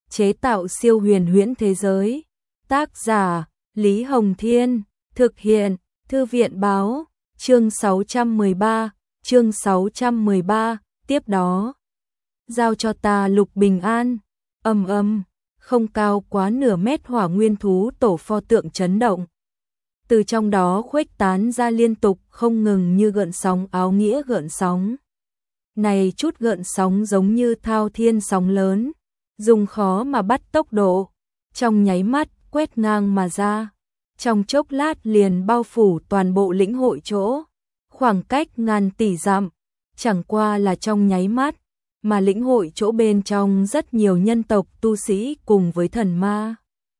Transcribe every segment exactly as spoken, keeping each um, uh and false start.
chế tạo siêu huyền huyễn thế giới. Tác giả Lý Hồng Thiên, thực hiện Thư viện Báo, chương sáu trăm mười ba, chương sáu trăm mười ba, tiếp đó. Giao cho ta Lục Bình An, ầm ầm, không cao quá nửa mét hỏa nguyên thú tổ pho tượng chấn động. Từ trong đó khuếch tán ra liên tục không ngừng như gợn sóng áo nghĩa gợn sóng. Này chút gợn sóng giống như thao thiên sóng lớn, dùng khó mà bắt tốc độ, trong nháy mắt quét ngang mà ra, trong chốc lát liền bao phủ toàn bộ lĩnh hội chỗ, khoảng cách ngàn tỷ dặm, chẳng qua là trong nháy mắt, mà lĩnh hội chỗ bên trong rất nhiều nhân tộc tu sĩ cùng với thần ma,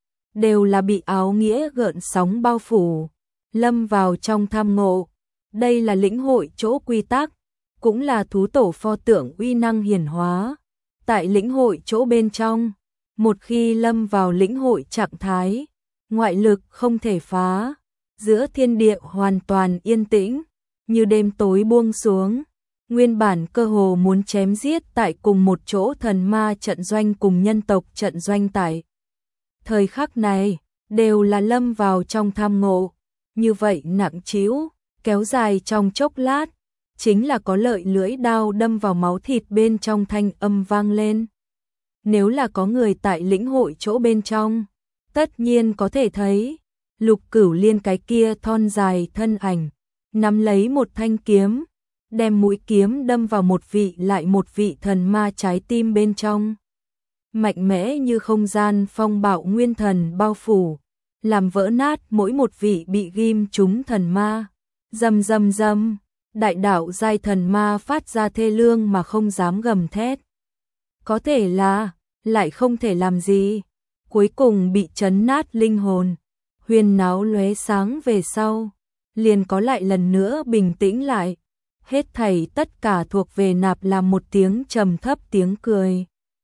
đều là bị áo nghĩa gợn sóng bao phủ, lâm vào trong tham ngộ. Đây là lĩnh hội chỗ quy tắc, cũng là thú tổ pho tượng uy năng hiển hóa. Tại lĩnh hội chỗ bên trong, một khi lâm vào lĩnh hội trạng thái, ngoại lực không thể phá, giữa thiên địa hoàn toàn yên tĩnh, như đêm tối buông xuống. Nguyên bản cơ hồ muốn chém giết tại cùng một chỗ thần ma trận doanh cùng nhân tộc trận doanh tại thời khắc này, đều là lâm vào trong tham ngộ, như vậy nặng trĩu, kéo dài trong chốc lát, chính là có lợi lưỡi đao đâm vào máu thịt bên trong thanh âm vang lên. Nếu là có người tại lĩnh hội chỗ bên trong, tất nhiên có thể thấy, Lục Cửu Liên cái kia thon dài thân ảnh, nắm lấy một thanh kiếm, đem mũi kiếm đâm vào một vị lại một vị thần ma trái tim bên trong. Mạnh mẽ như không gian phong bạo nguyên thần bao phủ, làm vỡ nát mỗi một vị bị ghim trúng thần ma. Rầm rầm rầm, đại đạo giai thần ma phát ra thê lương mà không dám gầm thét. Có thể là, lại không thể làm gì, cuối cùng bị chấn nát linh hồn, huyền náo lóe sáng về sau, liền có lại lần nữa bình tĩnh lại. Hết thảy tất cả thuộc về nạp làm một tiếng trầm thấp tiếng cười.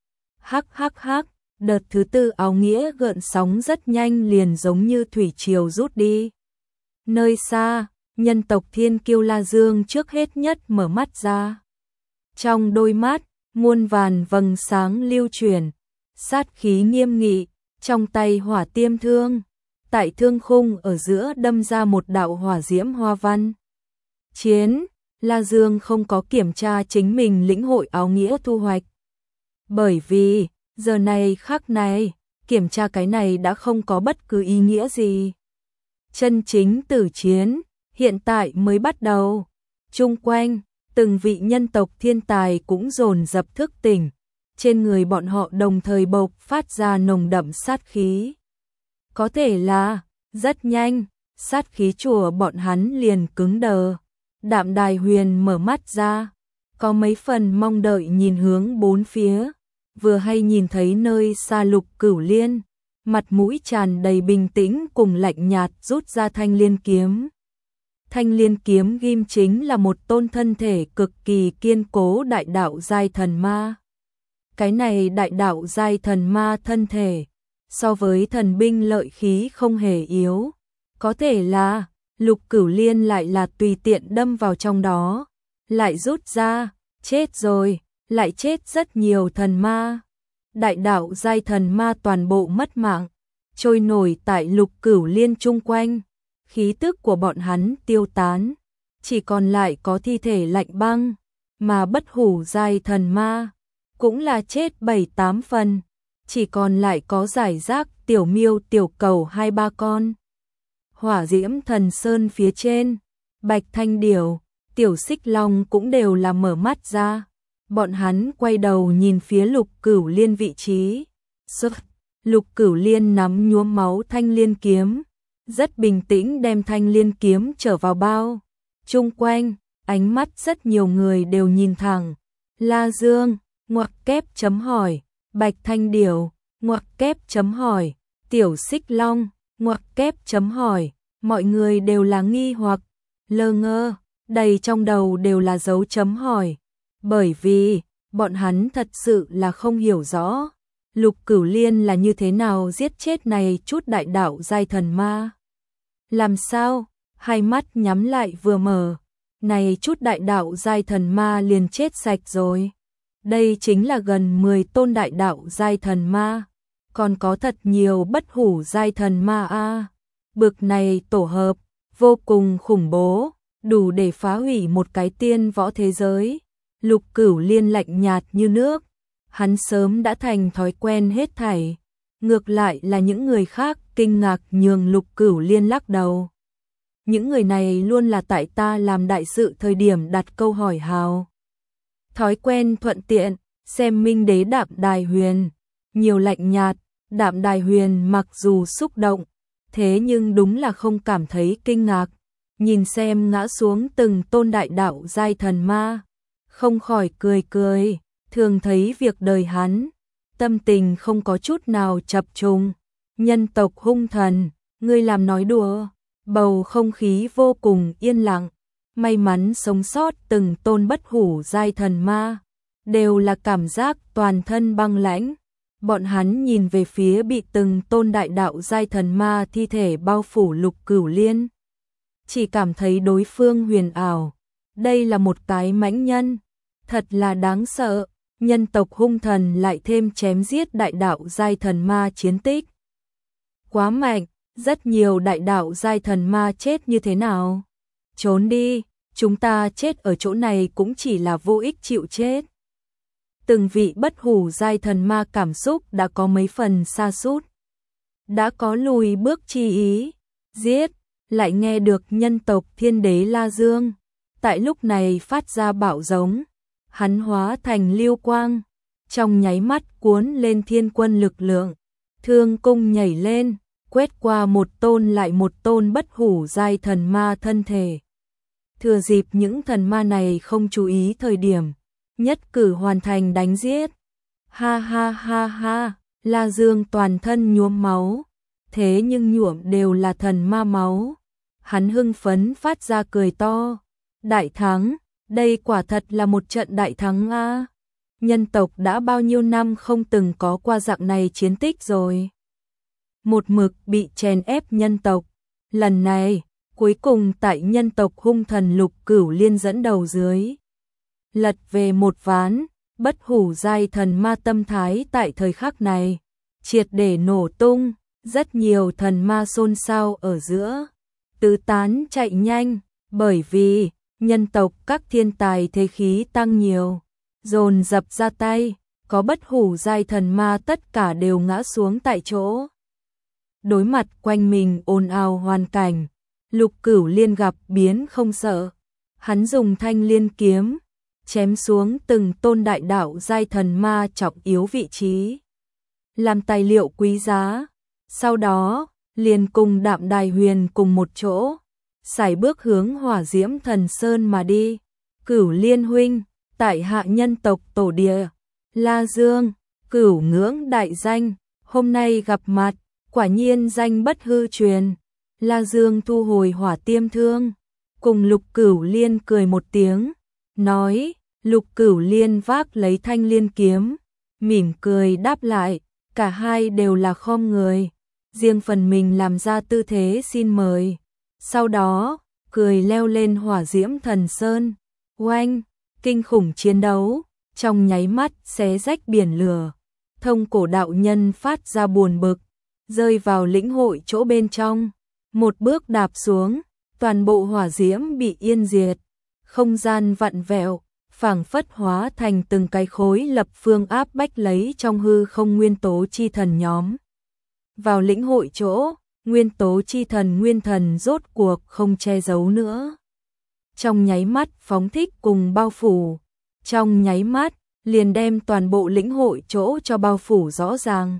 Hắc hắc hắc, đợt thứ tư áo nghĩa gợn sóng rất nhanh liền giống như thủy triều rút đi. Nơi xa, nhân tộc Thiên Kiêu La Dương trước hết nhất mở mắt ra. Trong đôi mắt, muôn vàn vầng sáng lưu chuyển, sát khí nghiêm nghị, trong tay hỏa tiêm thương, tại thương khung ở giữa đâm ra một đạo hỏa diễm hoa văn. Chiến, La Dương không có kiểm tra chính mình lĩnh hội áo nghĩa thu hoạch. Bởi vì, giờ này khắc này, kiểm tra cái này đã không có bất cứ ý nghĩa gì. Chân chính tử chiến, hiện tại mới bắt đầu. Chung quanh, từng vị nhân tộc thiên tài cũng dồn dập thức tỉnh. Trên người bọn họ đồng thời bộc phát ra nồng đậm sát khí. Có thể là, rất nhanh, sát khí chùa bọn hắn liền cứng đờ. Đạm Đài Huyền mở mắt ra, có mấy phần mong đợi nhìn hướng bốn phía, vừa hay nhìn thấy nơi xa Lục Cửu Liên, mặt mũi tràn đầy bình tĩnh cùng lạnh nhạt rút ra thanh liên kiếm. Thanh liên kiếm ghim chính là một tôn thân thể cực kỳ kiên cố đại đạo giai thần ma. Cái này đại đạo giai thần ma thân thể, so với thần binh lợi khí không hề yếu, có thể là Lục Cửu Liên lại là tùy tiện đâm vào trong đó, lại rút ra, chết rồi, lại chết rất nhiều thần ma. Đại đạo giai thần ma toàn bộ mất mạng, trôi nổi tại Lục Cửu Liên chung quanh, khí tức của bọn hắn tiêu tán, chỉ còn lại có thi thể lạnh băng, mà bất hủ giai thần ma cũng là chết bảy tám phần, chỉ còn lại có giải rác tiểu miêu tiểu cầu hai ba con. Hỏa diễm thần sơn phía trên, Bạch Thanh Điểu, Tiểu Xích Long cũng đều là mở mắt ra. Bọn hắn quay đầu nhìn phía Lục Cửu Liên vị trí. Sức, Lục Cửu Liên nắm nhuốm máu thanh liên kiếm, rất bình tĩnh đem thanh liên kiếm trở vào bao. Chung quanh, ánh mắt rất nhiều người đều nhìn thẳng. La Dương, ngoặc kép chấm hỏi, Bạch Thanh Điểu, ngoặc kép chấm hỏi, Tiểu Xích Long, ngoặc kép chấm hỏi, mọi người đều là nghi hoặc, lơ ngơ, đầy trong đầu đều là dấu chấm hỏi, bởi vì, bọn hắn thật sự là không hiểu rõ, Lục Cửu Liên là như thế nào giết chết này chút đại đạo giai thần ma. Làm sao, hai mắt nhắm lại vừa mở, này chút đại đạo giai thần ma liền chết sạch rồi. Đây chính là gần mười tôn đại đạo giai thần ma, còn có thật nhiều bất hủ giai thần ma a. Bực này tổ hợp, vô cùng khủng bố, đủ để phá hủy một cái tiên võ thế giới. Lục Cửu Liên lạnh nhạt như nước, hắn sớm đã thành thói quen hết thảy. Ngược lại là những người khác kinh ngạc nhường Lục Cửu Liên lắc đầu. Những người này luôn là tại ta làm đại sự thời điểm đặt câu hỏi hào. Thói quen thuận tiện, xem Minh Đế Đạm Đài Huyền, nhiều lạnh nhạt, Đạm Đài Huyền mặc dù xúc động, thế nhưng đúng là không cảm thấy kinh ngạc. Nhìn xem ngã xuống từng tôn đại đạo giai thần ma, không khỏi cười cười, thường thấy việc đời hắn, tâm tình không có chút nào chập trùng. Nhân tộc hung thần, ngươi làm nói đùa, bầu không khí vô cùng yên lặng, may mắn sống sót từng tôn bất hủ giai thần ma, đều là cảm giác toàn thân băng lãnh. Bọn hắn nhìn về phía bị từng tôn đại đạo giai thần ma thi thể bao phủ Lục Cửu Liên, chỉ cảm thấy đối phương huyền ảo, đây là một cái mãnh nhân, thật là đáng sợ. Nhân tộc hung thần lại thêm chém giết đại đạo giai thần ma chiến tích. Quá mạnh, rất nhiều đại đạo giai thần ma chết như thế nào? Trốn đi, chúng ta chết ở chỗ này cũng chỉ là vô ích chịu chết. Từng vị bất hủ giai thần ma cảm xúc đã có mấy phần sa sút, đã có lùi bước chi ý. Giết, lại nghe được nhân tộc Thiên Đế La Dương tại lúc này phát ra bạo giống, hắn hóa thành lưu quang, trong nháy mắt cuốn lên thiên quân lực lượng, thương cung nhảy lên, quét qua một tôn lại một tôn bất hủ giai thần ma thân thể. Thừa dịp những thần ma này không chú ý thời điểm, nhất cử hoàn thành đánh giết. Ha ha ha ha, La Dương toàn thân nhuốm máu, thế nhưng nhuộm đều là thần ma máu. Hắn hưng phấn phát ra cười to, đại thắng, đây quả thật là một trận đại thắng a. Nhân tộc đã bao nhiêu năm không từng có qua dạng này chiến tích rồi. Một mực bị chèn ép nhân tộc, lần này, cuối cùng tại nhân tộc hung thần Lục Cửu Liên dẫn đầu dưới, lật về một ván. Bất hủ giai thần ma tâm thái tại thời khắc này triệt để nổ tung, rất nhiều thần ma xôn xao ở giữa, tứ tán chạy nhanh, bởi vì nhân tộc các thiên tài thế khí tăng nhiều, dồn dập ra tay, có bất hủ giai thần ma tất cả đều ngã xuống tại chỗ. Đối mặt quanh mình ồn ào hoàn cảnh, Lục Cửu Liên gặp biến không sợ, hắn dùng thanh liên kiếm chém xuống từng tôn đại đạo giai thần ma trọng yếu vị trí, làm tài liệu quý giá. Sau đó, liền cùng Đạm Đài Huyền cùng một chỗ, sải bước hướng Hỏa Diễm Thần Sơn mà đi. Cửu Liên huynh, tại hạ nhân tộc tổ địa, La Dương, Cửu ngưỡng đại danh, hôm nay gặp mặt, quả nhiên danh bất hư truyền. La Dương thu hồi hỏa tiêm thương, cùng Lục Cửu Liên cười một tiếng, nói. Lục Cửu Liên vác lấy thanh liên kiếm, mỉm cười đáp lại, cả hai đều là khom người, riêng phần mình làm ra tư thế xin mời. Sau đó, cười leo lên Hỏa Diễm Thần Sơn, oanh, kinh khủng chiến đấu, trong nháy mắt xé rách biển lửa. Thông Cổ đạo nhân phát ra buồn bực, rơi vào lĩnh hội chỗ bên trong, một bước đạp xuống, toàn bộ hỏa diễm bị yên diệt, không gian vặn vẹo, phảng phất hóa thành từng cái khối lập phương áp bách lấy trong hư không nguyên tố chi thần nhóm. Vào lĩnh hội chỗ, nguyên tố chi thần nguyên thần rốt cuộc không che giấu nữa. Trong nháy mắt phóng thích cùng bao phủ, trong nháy mắt liền đem toàn bộ lĩnh hội chỗ cho bao phủ rõ ràng.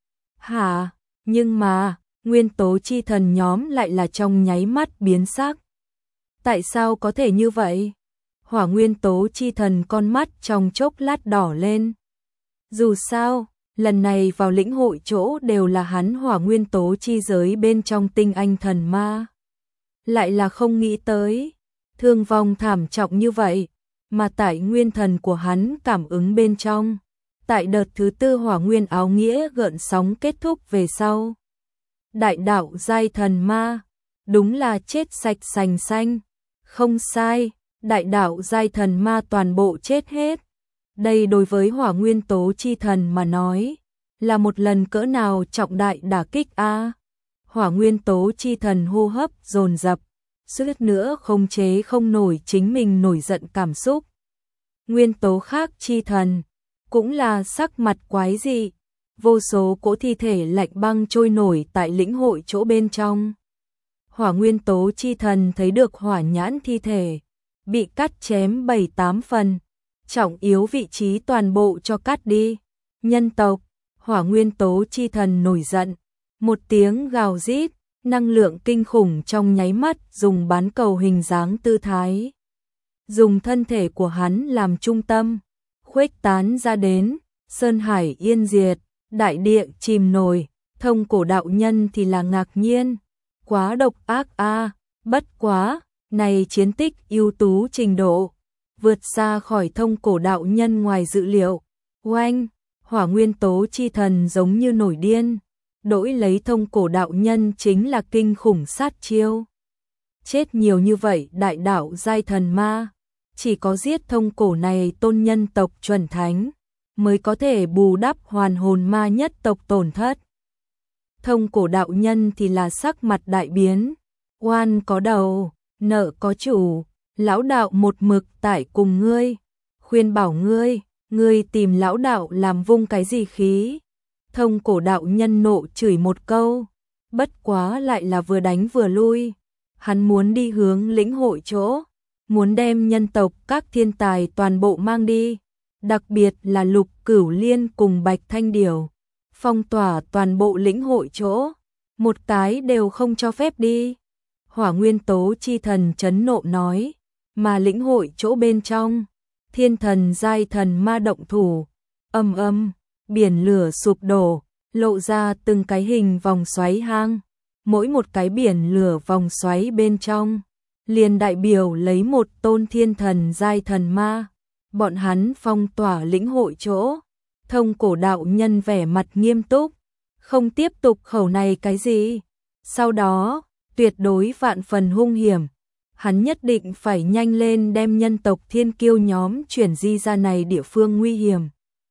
Hả, nhưng mà, nguyên tố chi thần nhóm lại là trong nháy mắt biến sắc. Tại sao có thể như vậy? Hỏa nguyên tố chi thần con mắt trong chốc lát đỏ lên. Dù sao, lần này vào lĩnh hội chỗ đều là hắn hỏa nguyên tố chi giới bên trong tinh anh thần ma. Lại là không nghĩ tới, thương vong thảm trọng như vậy, mà tại nguyên thần của hắn cảm ứng bên trong. Tại đợt thứ tư hỏa nguyên áo nghĩa gợn sóng kết thúc về sau. Đại đạo giai thần ma, đúng là chết sạch sành xanh, không sai. Đại đạo giai thần ma toàn bộ chết hết. Đây đối với hỏa nguyên tố chi thần mà nói, là một lần cỡ nào trọng đại đả kích a. Hỏa nguyên tố chi thần hô hấp dồn dập, suýt nữa không chế không nổi chính mình nổi giận cảm xúc. Nguyên tố khác chi thần cũng là sắc mặt quái dị, vô số cỗ thi thể lạnh băng trôi nổi tại lĩnh hội chỗ bên trong. Hỏa nguyên tố chi thần thấy được hỏa nhãn thi thể bị cắt chém bảy tám phần, trọng yếu vị trí toàn bộ cho cắt đi. Nhân tộc, hỏa nguyên tố chi thần nổi giận, một tiếng gào rít, năng lượng kinh khủng trong nháy mắt dùng bán cầu hình dáng tư thái. Dùng thân thể của hắn làm trung tâm, khuếch tán ra đến, sơn hải yên diệt, đại địa chìm nổi, thông cổ đạo nhân thì là ngạc nhiên. Quá độc ác a, bất quá, này chiến tích ưu tú trình độ, vượt xa khỏi thông cổ đạo nhân ngoài dự liệu. Oanh, hỏa nguyên tố chi thần giống như nổi điên, đổi lấy thông cổ đạo nhân chính là kinh khủng sát chiêu. Chết nhiều như vậy đại đạo giai thần ma, chỉ có giết thông cổ này tôn nhân tộc chuẩn thánh, mới có thể bù đắp hoàn hồn ma nhất tộc tổn thất. Thông cổ đạo nhân thì là sắc mặt đại biến, oan có đầu, nợ có chủ, lão đạo một mực tại cùng ngươi, khuyên bảo ngươi, ngươi tìm lão đạo làm vung cái gì khí. Thông cổ đạo nhân nộ chửi một câu, bất quá lại là vừa đánh vừa lui, hắn muốn đi hướng lĩnh hội chỗ, muốn đem nhân tộc các thiên tài toàn bộ mang đi, đặc biệt là Lục Cửu Liên cùng Bạch Thanh Điểu, phong tỏa toàn bộ lĩnh hội chỗ, một cái đều không cho phép đi. Hỏa nguyên tố chi thần chấn nộ nói, mà lĩnh hội chỗ bên trong, thiên thần giai thần ma động thủ, âm âm, biển lửa sụp đổ, lộ ra từng cái hình vòng xoáy hang, mỗi một cái biển lửa vòng xoáy bên trong, liền đại biểu lấy một tôn thiên thần giai thần ma, bọn hắn phong tỏa lĩnh hội chỗ. Thông cổ đạo nhân vẻ mặt nghiêm túc, không tiếp tục khẩu này cái gì. Sau đó, tuyệt đối vạn phần hung hiểm, hắn nhất định phải nhanh lên đem nhân tộc thiên kiêu nhóm chuyển di ra này địa phương nguy hiểm.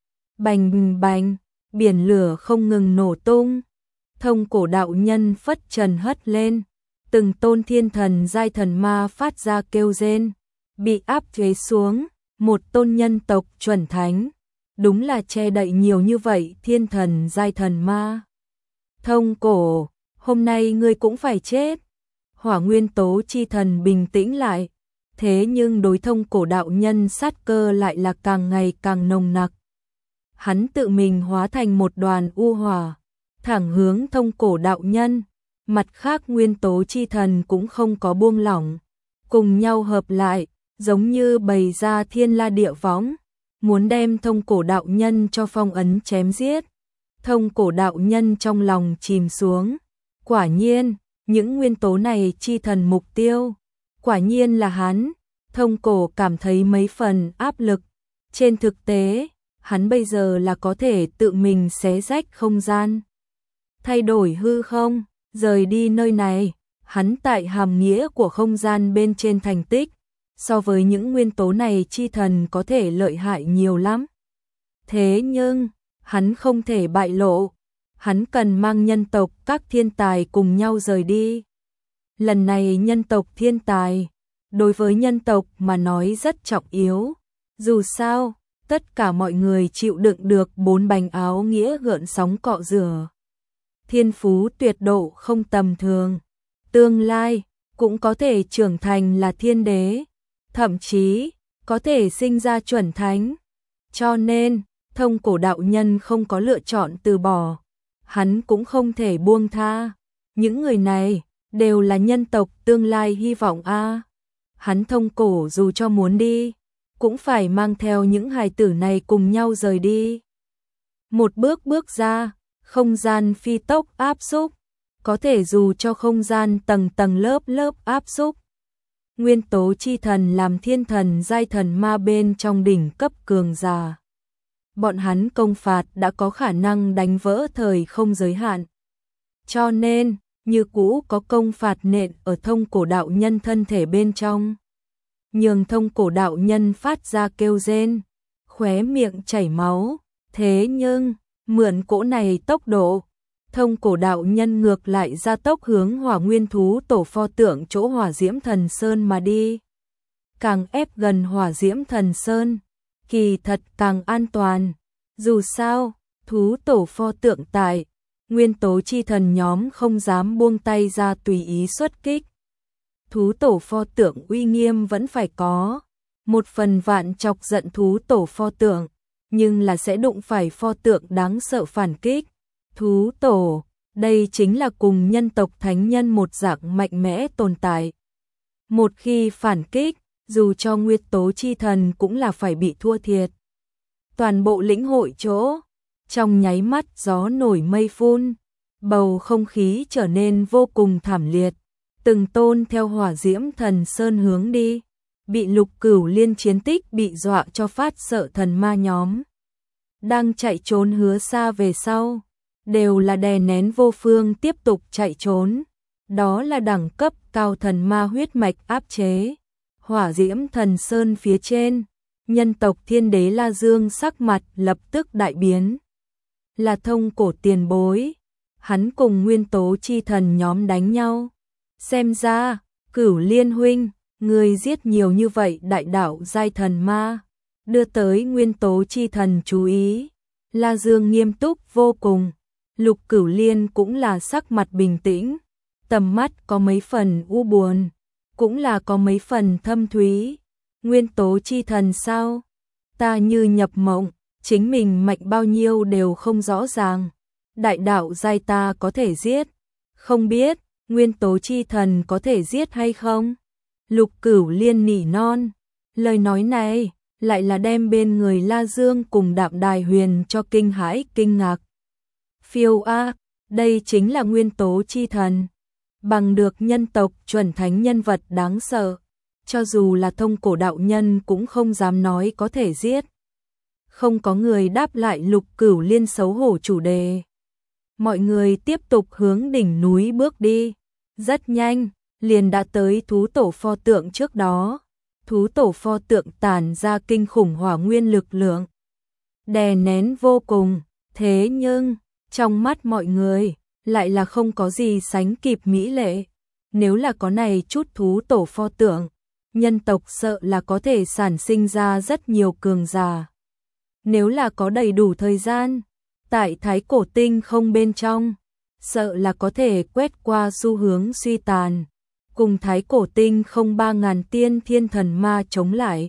Bành bành, biển lửa không ngừng nổ tung. Thông cổ đạo nhân phất trần hất lên, từng tôn thiên thần giai thần ma phát ra kêu rên, bị áp chế xuống, một tôn nhân tộc chuẩn thánh. Đúng là che đậy nhiều như vậy thiên thần giai thần ma. Thông cổ, hôm nay ngươi cũng phải chết. Hỏa nguyên tố chi thần bình tĩnh lại, thế nhưng đối thông cổ đạo nhân sát cơ lại là càng ngày càng nồng nặc. Hắn tự mình hóa thành một đoàn u hỏa, thẳng hướng thông cổ đạo nhân, mặt khác nguyên tố chi thần cũng không có buông lỏng, cùng nhau hợp lại, giống như bày ra thiên la địa võng, muốn đem thông cổ đạo nhân cho phong ấn chém giết. Thông cổ đạo nhân trong lòng chìm xuống, quả nhiên, những nguyên tố này chi thần mục tiêu, quả nhiên là hắn. Thông cổ cảm thấy mấy phần áp lực, trên thực tế, hắn bây giờ là có thể tự mình xé rách không gian, thay đổi hư không, rời đi nơi này. Hắn tại hàm nghĩa của không gian bên trên thành tích, so với những nguyên tố này chi thần có thể lợi hại nhiều lắm. Thế nhưng, hắn không thể bại lộ, hắn cần mang nhân tộc các thiên tài cùng nhau rời đi. Lần này nhân tộc thiên tài, đối với nhân tộc mà nói rất trọng yếu, dù sao, tất cả mọi người chịu đựng được bốn bành áo nghĩa gợn sóng cọ rửa. Thiên phú tuyệt độ không tầm thường, tương lai cũng có thể trưởng thành là thiên đế, thậm chí có thể sinh ra chuẩn thánh. Cho nên, thông cổ đạo nhân không có lựa chọn từ bỏ, hắn cũng không thể buông tha. Những người này đều là nhân tộc tương lai hy vọng a. Hắn thông cổ dù cho muốn đi, cũng phải mang theo những hài tử này cùng nhau rời đi. Một bước bước ra, không gian phi tốc áp xúc, có thể dù cho không gian tầng tầng lớp lớp áp xúc. Nguyên tố chi thần làm thiên thần giai thần ma bên trong đỉnh cấp cường giả. Bọn hắn công phạt đã có khả năng đánh vỡ thời không giới hạn. Cho nên, như cũ có công phạt nện ở thông cổ đạo nhân thân thể bên trong. Nhường thông cổ đạo nhân phát ra kêu rên, khóe miệng chảy máu. Thế nhưng, Mượn cỗ này tốc độ, Thông Cổ đạo nhân ngược lại gia tốc hướng Hỏa Nguyên thú tổ pho tượng chỗ Hỏa Diễm Thần Sơn mà đi. Càng ép gần Hỏa Diễm Thần Sơn, kỳ thật càng an toàn. Dù sao, thú tổ pho tượng tại, nguyên tố chi thần nhóm không dám buông tay ra tùy ý xuất kích. Thú tổ pho tượng uy nghiêm vẫn phải có, một phần vạn chọc giận thú tổ pho tượng, nhưng là sẽ đụng phải pho tượng đáng sợ phản kích. Thú tổ, đây chính là cùng nhân tộc thánh nhân một dạng mạnh mẽ tồn tại. Một khi phản kích, dù cho nguyên tố chi thần cũng là phải bị thua thiệt. Toàn bộ lĩnh hội chỗ, trong nháy mắt gió nổi mây phun, bầu không khí trở nên vô cùng thảm liệt. Từng tôn theo Hỏa Diễm Thần Sơn hướng đi, bị Lục Cửu Liên chiến tích bị dọa cho phát sợ thần ma nhóm. Đang chạy trốn hứa xa về sau, đều là đè nén vô phương tiếp tục chạy trốn. Đó là đẳng cấp cao thần ma huyết mạch áp chế. Hỏa Diễm Thần Sơn phía trên, nhân tộc Thiên Đế La Dương sắc mặt lập tức đại biến. Là Thông Cổ tiền bối, hắn cùng nguyên tố chi thần nhóm đánh nhau. Xem ra, Cửu Liên huynh, người giết nhiều như vậy đại đạo giai thần ma, đưa tới nguyên tố chi thần chú ý. La Dương nghiêm túc vô cùng, Lục Cửu Liên cũng là sắc mặt bình tĩnh, tầm mắt có mấy phần u buồn, cũng là có mấy phần thâm thúy. Nguyên tố chi thần sao? Ta như nhập mộng, chính mình mạnh bao nhiêu đều không rõ ràng. Đại đạo giai ta có thể giết, không biết nguyên tố chi thần có thể giết hay không? Lục Cửu Liên nỉ non, lời nói này lại là đem bên người La Dương cùng Đạm Đài Huyền cho kinh hãi kinh ngạc. Phiêu a, đây chính là nguyên tố chi thần, bằng được nhân tộc chuẩn thánh nhân vật đáng sợ, cho dù là Thông Cổ đạo nhân cũng không dám nói có thể giết. Không có người đáp lại Lục Cửu Liên xấu hổ chủ đề. Mọi người tiếp tục hướng đỉnh núi bước đi, rất nhanh, liền đã tới thú tổ pho tượng trước đó. Thú tổ pho tượng tản ra kinh khủng hỏa nguyên lực lượng, đè nén vô cùng, thế nhưng, trong mắt mọi người, lại là không có gì sánh kịp mỹ lệ. Nếu là có này chút thú tổ pho tượng, nhân tộc sợ là có thể sản sinh ra rất nhiều cường giả. Nếu là có đầy đủ thời gian, tại Thái Cổ Tinh không bên trong, sợ là có thể quét qua xu hướng suy tàn, cùng Thái Cổ Tinh không ba ngàn tiên thiên thần ma chống lại.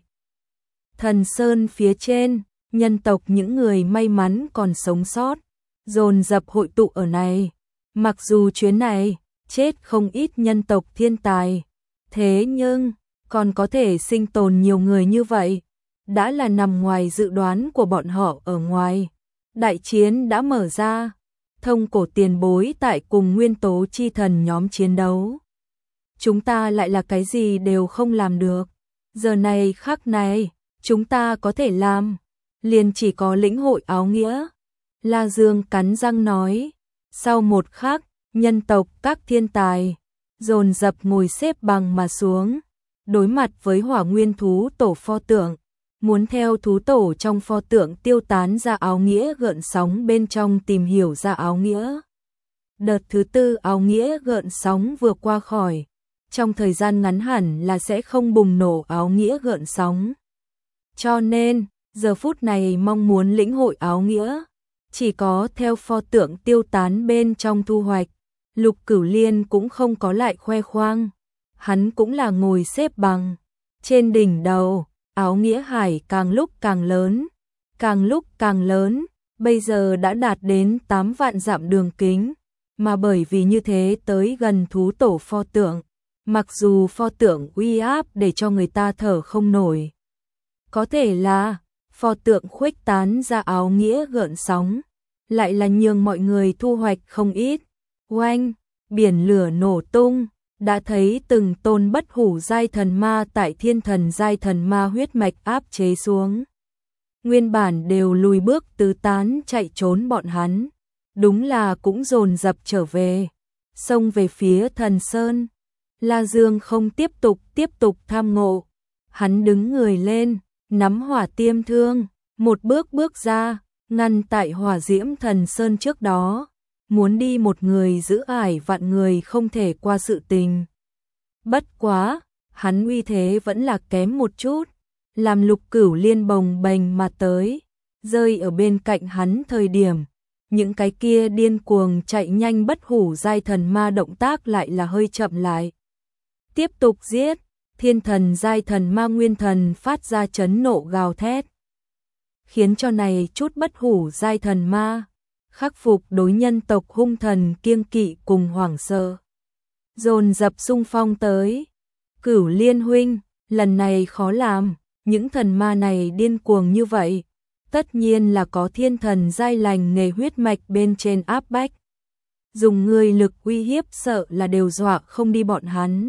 Thần Sơn phía trên, nhân tộc những người may mắn còn sống sót, dồn dập hội tụ ở này. Mặc dù chuyến này, chết không ít nhân tộc thiên tài, thế nhưng, còn có thể sinh tồn nhiều người như vậy, đã là nằm ngoài dự đoán của bọn họ ở ngoài. Đại chiến đã mở ra, Thông Cổ tiền bối tại cùng nguyên tố chi thần nhóm chiến đấu. Chúng ta lại là cái gì đều không làm được. Giờ này khắc này, chúng ta có thể làm, liền chỉ có lĩnh hội áo nghĩa. La Dương cắn răng nói. Sau một khắc, nhân tộc các thiên tài, dồn dập ngồi xếp bằng mà xuống, đối mặt với hỏa nguyên thú tổ pho tượng. Muốn theo thú tổ trong pho tượng tiêu tán ra áo nghĩa gợn sóng bên trong tìm hiểu ra áo nghĩa. Đợt thứ tư áo nghĩa gợn sóng vừa qua khỏi, trong thời gian ngắn hẳn là sẽ không bùng nổ áo nghĩa gợn sóng. Cho nên, giờ phút này mong muốn lĩnh hội áo nghĩa, chỉ có theo pho tượng tiêu tán bên trong thu hoạch. Lục Cửu Liên cũng không có lại khoe khoang, hắn cũng là ngồi xếp bằng. Trên đỉnh đầu, áo nghĩa hải càng lúc càng lớn, càng lúc càng lớn, bây giờ đã đạt đến tám vạn dặm đường kính, mà bởi vì như thế tới gần thú tổ pho tượng, mặc dù pho tượng uy áp để cho người ta thở không nổi. Có thể là, pho tượng khuếch tán ra áo nghĩa gợn sóng, lại là nhường mọi người thu hoạch không ít. Oanh, biển lửa nổ tung, đã thấy từng tôn bất hủ giai thần ma tại thiên thần giai thần ma huyết mạch áp chế xuống. Nguyên bản đều lùi bước tứ tán chạy trốn bọn hắn, đúng là cũng dồn dập trở về, xông về phía thần sơn. La Dương không tiếp tục tiếp tục tham ngộ, hắn đứng người lên, nắm hỏa tiêm thương, một bước bước ra, ngăn tại hỏa diễm thần sơn trước đó, muốn đi một người giữ ải vạn người không thể qua sự tình. Bất quá, hắn uy thế vẫn là kém một chút, làm Lục Cửu Liên bồng bềnh mà tới, rơi ở bên cạnh hắn thời điểm, những cái kia điên cuồng chạy nhanh bất hủ giai thần ma động tác lại là hơi chậm lại. Tiếp tục giết, thiên thần giai thần ma nguyên thần phát ra chấn nộ gào thét, khiến cho này chút bất hủ giai thần ma khắc phục đối nhân tộc hung thần kiêng kỵ cùng hoảng sợ, dồn dập xung phong tới. Cửu Liên huynh, lần này khó làm, những thần ma này điên cuồng như vậy, tất nhiên là có thiên thần giai lành nghề huyết mạch bên trên áp bách. Dùng người lực uy hiếp sợ là đều dọa không đi bọn hắn.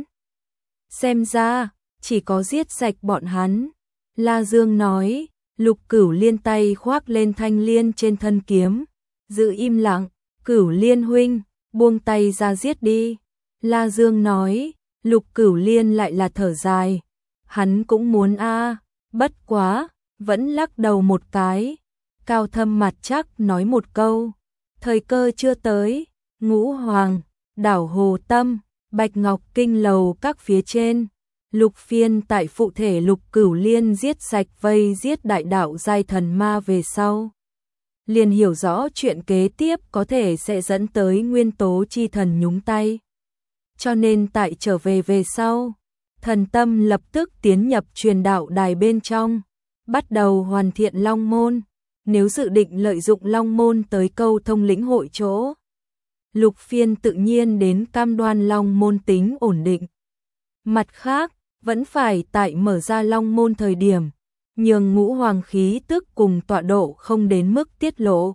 Xem ra, chỉ có giết sạch bọn hắn. La Dương nói, Lục Cửu Liên tay khoác lên thanh liên trên thân kiếm, giữ im lặng. Cửu Liên huynh, buông tay ra giết đi. La Dương nói, Lục Cửu Liên lại là thở dài. Hắn cũng muốn a, bất quá, vẫn lắc đầu một cái. Cao Thâm mặt chắc nói một câu, thời cơ chưa tới. Ngũ Hoàng, đảo Hồ Tâm, Bạch Ngọc Kinh lầu các phía trên, Lục Phiên tại phụ thể Lục Cửu Liên giết sạch vây giết đại đạo giai thần ma về sau, liền hiểu rõ chuyện kế tiếp có thể sẽ dẫn tới nguyên tố chi thần nhúng tay. Cho nên tại trở về về sau, thần tâm lập tức tiến nhập truyền đạo đài bên trong, bắt đầu hoàn thiện Long Môn. Nếu dự định lợi dụng Long Môn tới câu thông lĩnh hội chỗ, Lục Phiên tự nhiên đến cam đoan Long Môn tính ổn định. Mặt khác, vẫn phải tại mở ra Long Môn thời điểm, nhường Ngũ Hoàng khí tức cùng tọa độ không đến mức tiết lộ.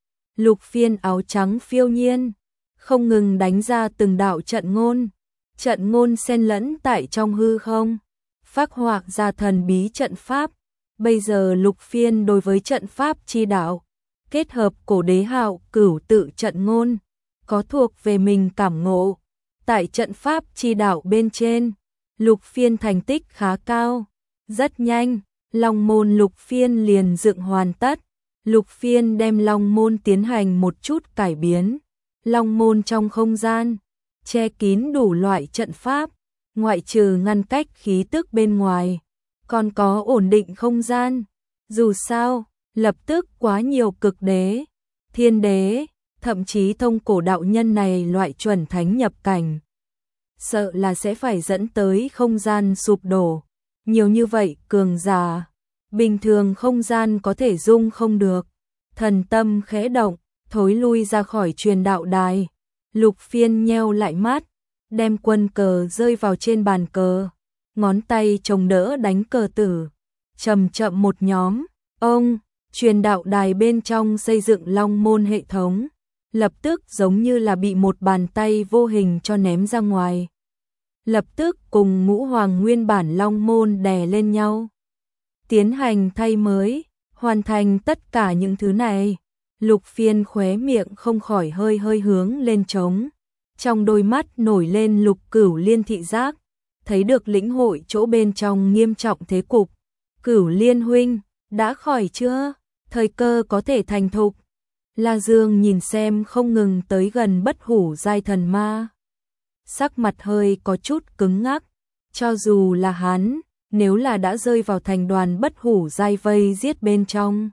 Lục Phiên áo trắng phiêu nhiên, không ngừng đánh ra từng đạo trận ngôn, trận ngôn xen lẫn tại trong hư không, phác họa ra thần bí trận pháp. Bây giờ Lục Phiên đối với trận pháp chi đạo, kết hợp cổ đế hạo cửu tự trận ngôn, có thuộc về mình cảm ngộ. Tại trận pháp chi đạo bên trên, Lục Phiên thành tích khá cao. Rất nhanh, Long Môn Lục Phiên liền dựng hoàn tất. Lục Phiên đem Long Môn tiến hành một chút cải biến. Long Môn trong không gian, che kín đủ loại trận pháp, ngoại trừ ngăn cách khí tức bên ngoài, còn có ổn định không gian. Dù sao, lập tức quá nhiều cực đế, thiên đế, thậm chí thông cổ đạo nhân này loại chuẩn thánh nhập cảnh, sợ là sẽ phải dẫn tới không gian sụp đổ. Nhiều như vậy cường giả, bình thường không gian có thể dung không được. Thần tâm khẽ động, thối lui ra khỏi truyền đạo đài. Lục Phiên nheo lại mắt, đem quân cờ rơi vào trên bàn cờ, ngón tay chống đỡ đánh cờ tử, chậm chậm một nhóm. Ông, truyền đạo đài bên trong xây dựng Long Môn hệ thống, lập tức giống như là bị một bàn tay vô hình cho ném ra ngoài. Lập tức cùng Ngũ Hoàng nguyên bản Long Môn đè lên nhau, tiến hành thay mới, hoàn thành tất cả những thứ này. Lục Phiên khóe miệng không khỏi hơi hơi hướng lên trống, trong đôi mắt nổi lên Lục Cửu Liên thị giác, thấy được lĩnh hội chỗ bên trong nghiêm trọng thế cục. Cửu Liên huynh, đã khỏi chưa? Thời cơ có thể thành thục. La Dương nhìn xem không ngừng tới gần bất hủ giai thần ma, sắc mặt hơi có chút cứng ngắc. Cho dù là hắn, nếu là đã rơi vào thành đoàn bất hủ giai vây giết bên trong,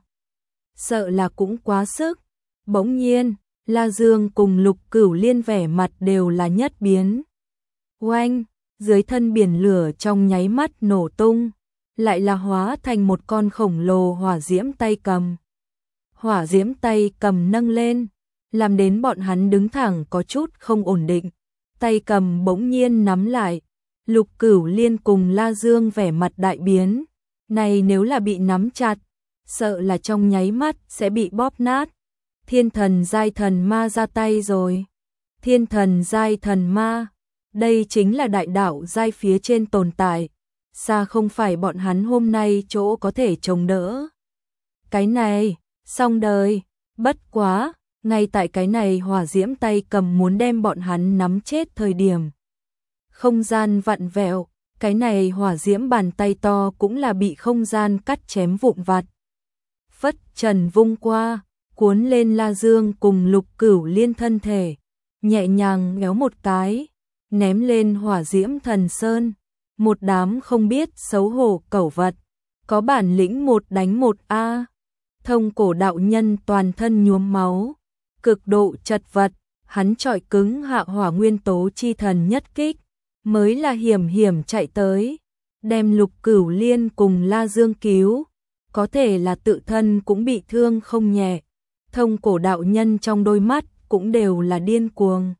sợ là cũng quá sức. Bỗng nhiên, La Dương cùng Lục Cửu Liên vẻ mặt đều là nhất biến. Oanh, dưới thân biển lửa trong nháy mắt nổ tung, lại là hóa thành một con khổng lồ hỏa diễm tay cầm. Hỏa diễm tay cầm nâng lên, làm đến bọn hắn đứng thẳng có chút không ổn định. Tay cầm bỗng nhiên nắm lại, Lục Cửu Liên cùng La Dương vẻ mặt đại biến. Này nếu là bị nắm chặt, sợ là trong nháy mắt sẽ bị bóp nát. Thiên thần giai thần ma ra tay rồi. Thiên thần giai thần ma, đây chính là đại đạo giai phía trên tồn tại, xa không phải bọn hắn hôm nay chỗ có thể chống đỡ. Cái này, xong đời. Bất quá, ngay tại cái này hỏa diễm tay cầm muốn đem bọn hắn nắm chết thời điểm, không gian vặn vẹo, cái này hỏa diễm bàn tay to cũng là bị không gian cắt chém vụn vặt. phất trần vung qua, cuốn lên La Dương cùng Lục Cửu Liên thân thể, nhẹ nhàng méo một cái, ném lên Hỏa Diễm Thần Sơn. Một đám không biết xấu hổ cẩu vật, có bản lĩnh một đánh một a. Thông Cổ đạo nhân toàn thân nhuốm máu, cực độ chật vật, hắn chọi cứng hạ Hỏa Nguyên Tố chi thần nhất kích, mới là hiểm hiểm chạy tới, đem Lục Cửu Liên cùng La Dương cứu, có thể là tự thân cũng bị thương không nhẹ. Thông Cổ đạo nhân trong đôi mắt cũng đều là điên cuồng.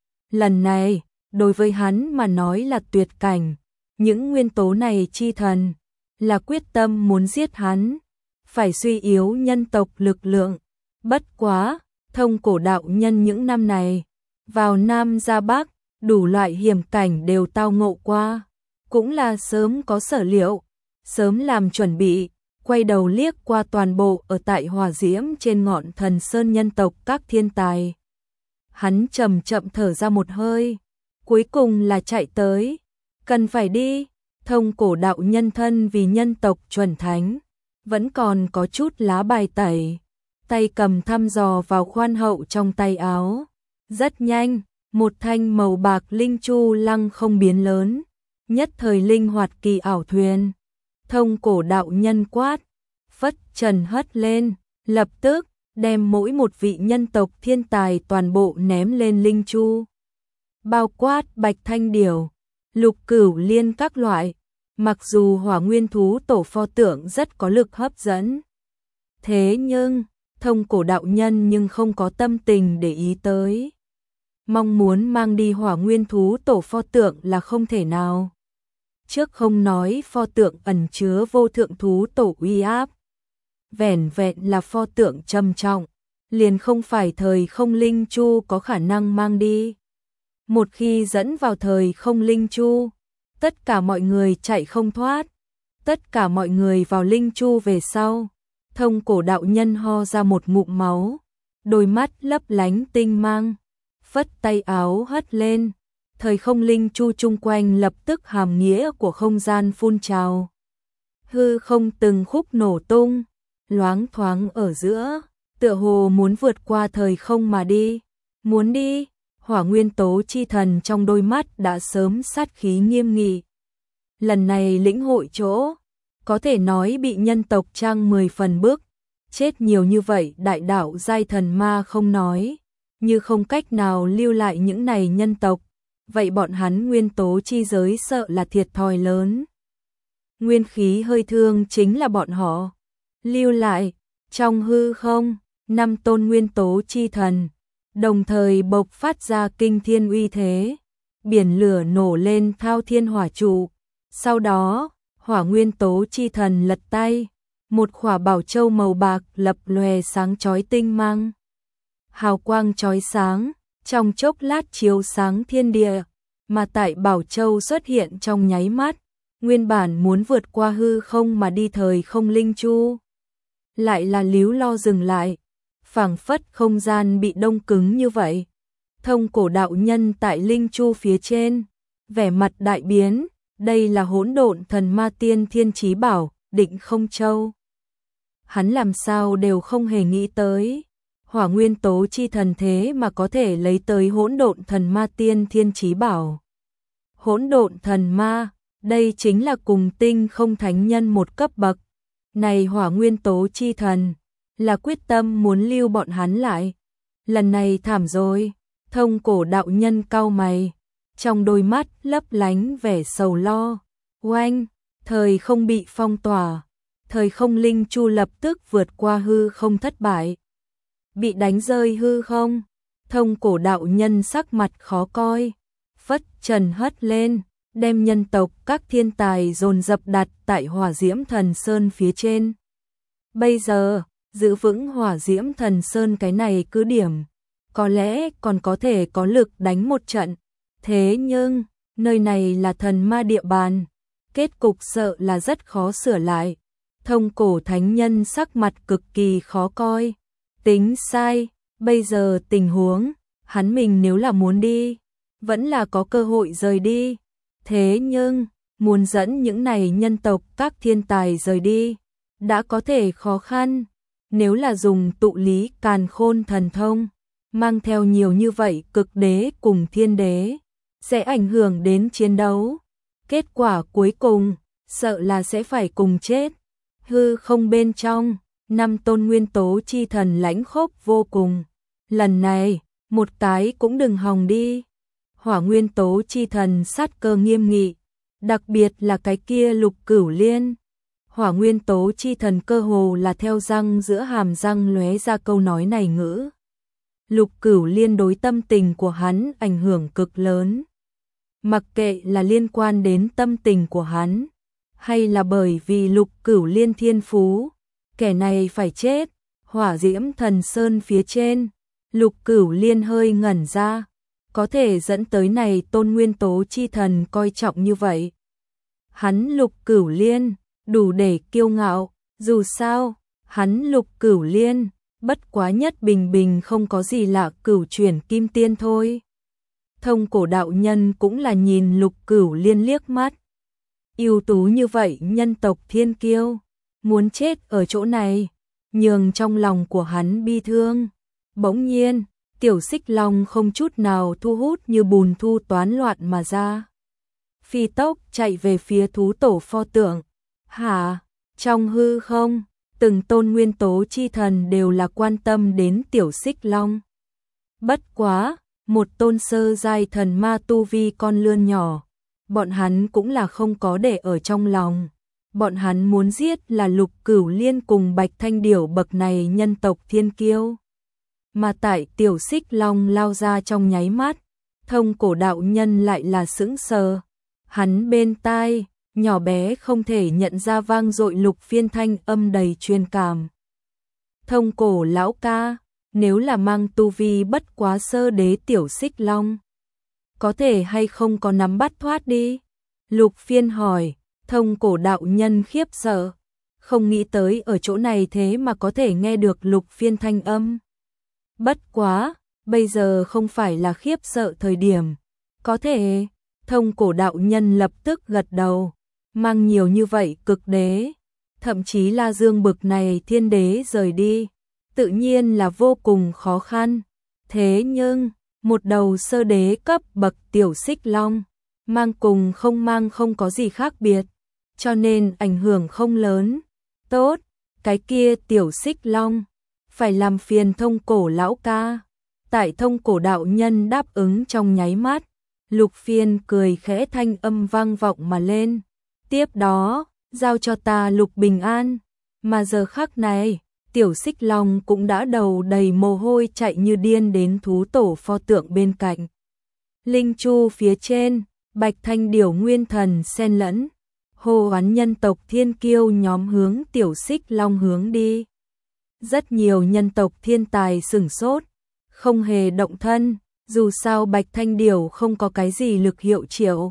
Lần này, đối với hắn mà nói là tuyệt cảnh, những nguyên tố này chi thần là quyết tâm muốn giết hắn, phải suy yếu nhân tộc lực lượng. Bất quá, Thông Cổ đạo nhân những năm này, vào Nam ra Bắc, đủ loại hiểm cảnh đều tao ngộ qua, cũng là sớm có sở liệu, sớm làm chuẩn bị, quay đầu liếc qua toàn bộ ở tại Hỏa Diễm trên ngọn Thần Sơn nhân tộc các thiên tài. Hắn chậm chậm thở ra một hơi, cuối cùng là chạy tới, cần phải đi. Thông Cổ đạo nhân thân vì nhân tộc chuẩn thánh, vẫn còn có chút lá bài tẩy, tay cầm thăm dò vào khoan hậu trong tay áo. Rất nhanh, một thanh màu bạc linh chu lăng không biến lớn, nhất thời linh hoạt kỳ ảo thuyền. Thông Cổ đạo nhân quát, phất trần hất lên, lập tức đem mỗi một vị nhân tộc thiên tài toàn bộ ném lên linh chu. Bao quát Bạch Thanh Điểu, Lục Cửu Liên các loại, mặc dù Hỏa Nguyên thú tổ pho tượng rất có lực hấp dẫn, thế nhưng Thông Cổ đạo nhân nhưng không có tâm tình để ý tới. Mong muốn mang đi Hỏa Nguyên thú tổ pho tượng là không thể nào. Trước không nói pho tượng ẩn chứa vô thượng thú tổ uy áp, vẻn vẹn là pho tượng trầm trọng, liền không phải thời không linh chu có khả năng mang đi. Một khi dẫn vào thời không linh chu, tất cả mọi người chạy không thoát. Tất cả mọi người vào linh chu về sau, Thông Cổ đạo nhân ho ra một ngụm máu, đôi mắt lấp lánh tinh mang, phất tay áo hất lên, thời không linh chu chung quanh lập tức hàm nghĩa của không gian phun trào. Hư không từng khúc nổ tung, loáng thoáng ở giữa, tựa hồ muốn vượt qua thời không mà đi. Muốn đi, Hỏa Nguyên tố chi thần trong đôi mắt đã sớm sát khí nghiêm nghị. Lần này lĩnh hội chỗ, có thể nói bị nhân tộc trang mười phần bước, chết nhiều như vậy đại đạo giai thần ma không nói, như không cách nào lưu lại những này nhân tộc, vậy bọn hắn nguyên tố chi giới sợ là thiệt thòi lớn. Nguyên khí hơi thương chính là bọn họ lưu lại, trong hư không, năm tôn nguyên tố chi thần, đồng thời bộc phát ra kinh thiên uy thế, biển lửa nổ lên thao thiên hỏa trụ, sau đó, Hỏa Nguyên tố chi thần lật tay, một khỏa bảo châu màu bạc lập lòe sáng chói tinh mang. Hào quang chói sáng, trong chốc lát chiếu sáng thiên địa, mà tại bảo châu xuất hiện trong nháy mắt, nguyên bản muốn vượt qua hư không mà đi thời không linh chu, lại là líu lo dừng lại, phảng phất không gian bị đông cứng như vậy. Thông Cổ đạo nhân tại linh chu phía trên, vẻ mặt đại biến, đây là hỗn độn thần ma tiên thiên chí bảo, Định Không Châu. Hắn làm sao đều không hề nghĩ tới, Hỏa Nguyên tố chi thần thế mà có thể lấy tới hỗn độn thần ma tiên thiên chí bảo. Hỗn độn thần ma, đây chính là cùng tinh không thánh nhân một cấp bậc. Này Hỏa Nguyên tố chi thần, là quyết tâm muốn lưu bọn hắn lại. Lần này thảm rồi, Thông Cổ đạo nhân cau mày, trong đôi mắt lấp lánh vẻ sầu lo. Oanh, thời không bị phong tỏa, thời không linh chu lập tức vượt qua hư không thất bại. Bị đánh rơi hư không, Thông Cổ đạo nhân sắc mặt khó coi, phất trần hất lên, đem nhân tộc các thiên tài dồn dập đặt tại Hỏa Diễm Thần Sơn phía trên. Bây giờ, giữ vững Hỏa Diễm Thần Sơn cái này cứ điểm, có lẽ còn có thể có lực đánh một trận. Thế nhưng, nơi này là thần ma địa bàn, kết cục sợ là rất khó sửa lại. Thông Cổ thánh nhân sắc mặt cực kỳ khó coi, tính sai, bây giờ tình huống, hắn mình nếu là muốn đi, vẫn là có cơ hội rời đi. Thế nhưng, muốn dẫn những này nhân tộc các thiên tài rời đi, đã có thể khó khăn, nếu là dùng tụ lý càn khôn thần thông, mang theo nhiều như vậy cực đế cùng thiên đế, sẽ ảnh hưởng đến chiến đấu. Kết quả cuối cùng, sợ là sẽ phải cùng chết. Hư không bên trong, năm tôn nguyên tố chi thần lãnh khốc vô cùng. Lần này, một cái cũng đừng hòng đi. Hỏa nguyên tố chi thần sát cơ nghiêm nghị, đặc biệt là cái kia Lục Cửu Liên. Hỏa nguyên tố chi thần cơ hồ là theo răng giữa hàm răng lóe ra câu nói này ngữ. Lục Cửu Liên đối tâm tình của hắn ảnh hưởng cực lớn. Mặc kệ là liên quan đến tâm tình của hắn, hay là bởi vì Lục Cửu Liên thiên phú, kẻ này phải chết. Hỏa diễm thần sơn phía trên, Lục Cửu Liên hơi ngẩn ra, có thể dẫn tới này tôn nguyên tố chi thần coi trọng như vậy. Hắn Lục Cửu Liên, đủ để kiêu ngạo, dù sao, hắn Lục Cửu Liên, bất quá nhất bình bình không có gì lạ cửu chuyển kim tiên thôi. Thông cổ đạo nhân cũng là nhìn Lục Cửu Liên liếc mắt. Ưu tú như vậy nhân tộc thiên kiêu, muốn chết ở chỗ này, nhường trong lòng của hắn bi thương. Bỗng nhiên, Tiểu Xích Long không chút nào thu hút như bùn thu toán loạn mà ra. Phi tốc chạy về phía thú tổ pho tượng. Hả? Trong hư không, từng tôn nguyên tố chi thần đều là quan tâm đến Tiểu Xích Long. Bất quá, một tôn sơ giai thần ma tu vi con lươn nhỏ, bọn hắn cũng là không có để ở trong lòng. Bọn hắn muốn giết là Lục Cửu Liên cùng Bạch Thanh Điểu bậc này nhân tộc thiên kiêu. Mà tại Tiểu Xích Long lao ra trong nháy mắt, thông cổ đạo nhân lại là sững sờ. Hắn bên tai, nhỏ bé không thể nhận ra vang dội lục phiên thanh âm đầy truyền cảm. Thông cổ lão ca, nếu là mang tu vi bất quá sơ đế Tiểu Xích Long, có thể hay không có nắm bắt thoát đi? Lục phiên hỏi. Thông cổ đạo nhân khiếp sợ, không nghĩ tới ở chỗ này thế mà có thể nghe được lục phiên thanh âm. Bất quá, bây giờ không phải là khiếp sợ thời điểm. Có thể, thông cổ đạo nhân lập tức gật đầu, mang nhiều như vậy cực đế, thậm chí là dương bực này thiên đế rời đi, tự nhiên là vô cùng khó khăn. Thế nhưng, một đầu sơ đế cấp bậc Tiểu Xích Long, mang cùng không mang không có gì khác biệt, cho nên ảnh hưởng không lớn. Tốt, cái kia Tiểu Xích Long, phải làm phiền thông cổ lão ca. Tại thông cổ đạo nhân đáp ứng trong nháy mắt, Lục phiên cười khẽ thanh âm vang vọng mà lên. Tiếp đó, giao cho ta Lục Bình An. Mà giờ khắc này, Tiểu Xích Long cũng đã đầu đầy mồ hôi chạy như điên đến thú tổ pho tượng bên cạnh. Linh chu phía trên, Bạch Thanh Điểu nguyên thần xen lẫn, hô oán nhân tộc thiên kiêu nhóm hướng Tiểu Xích Long hướng đi. Rất nhiều nhân tộc thiên tài sửng sốt, không hề động thân, dù sao Bạch Thanh Điểu không có cái gì lực hiệu triệu.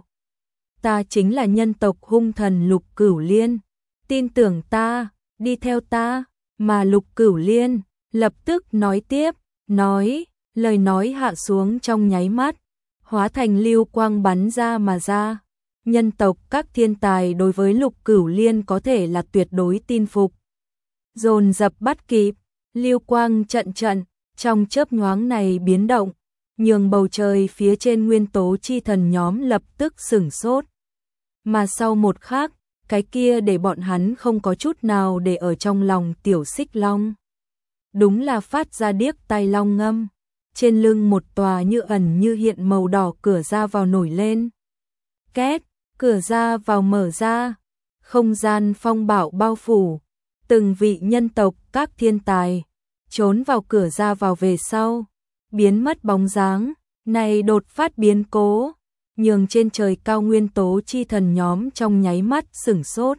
Ta chính là nhân tộc hung thần Lục Cửu Liên, tin tưởng ta, đi theo ta. Mà Lục Cửu Liên lập tức nói tiếp, nói, lời nói hạ xuống trong nháy mắt, hóa thành lưu quang bắn ra mà ra. Nhân tộc các thiên tài đối với Lục Cửu Liên có thể là tuyệt đối tin phục. Dồn dập bắt kịp, lưu quang trận trận, trong chớp nhoáng này biến động, nhường bầu trời phía trên nguyên tố chi thần nhóm lập tức sửng sốt. Mà sau một khắc, cái kia để bọn hắn không có chút nào để ở trong lòng Tiểu Xích Long. Đúng là phát ra điếc tai long ngâm, trên lưng một tòa như ẩn như hiện màu đỏ cửa ra vào nổi lên. Két, cửa ra vào mở ra, không gian phong bạo bao phủ, từng vị nhân tộc các thiên tài trốn vào cửa ra vào về sau, biến mất bóng dáng. Này đột phát biến cố, nhường trên trời cao nguyên tố chi thần nhóm trong nháy mắt sửng sốt.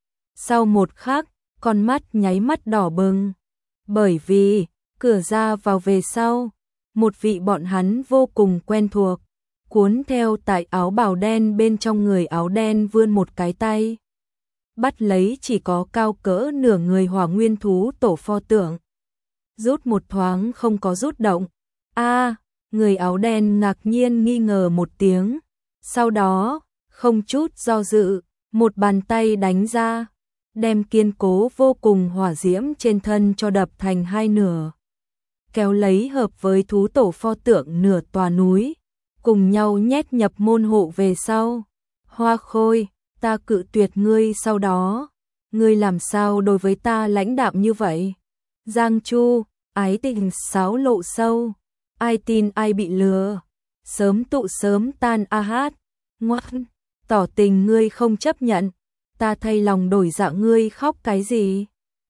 Sau một khắc, con mắt nháy mắt đỏ bừng, bởi vì cửa ra vào về sau, một vị bọn hắn vô cùng quen thuộc, cuốn theo tại áo bào đen bên trong người áo đen vươn một cái tay, bắt lấy chỉ có cao cỡ nửa người hỏa nguyên thú tổ pho tượng. Rút một thoáng không có rút động. A, người áo đen ngạc nhiên nghi ngờ một tiếng, sau đó, không chút do dự, một bàn tay đánh ra, đem kiên cố vô cùng hỏa diễm trên thân cho đập thành hai nửa. Kéo lấy hợp với thú tổ pho tượng nửa tòa núi, cùng nhau nhét nhập môn hộ về sau. Hoa Khôi, ta cự tuyệt ngươi sau đó, ngươi làm sao đối với ta lãnh đạm như vậy? Giang Chu, ái tình sáo lộ sâu, ai tin ai bị lừa, sớm tụ sớm tan a hát, ngoan, tỏ tình ngươi không chấp nhận, ta thay lòng đổi dạ ngươi khóc cái gì?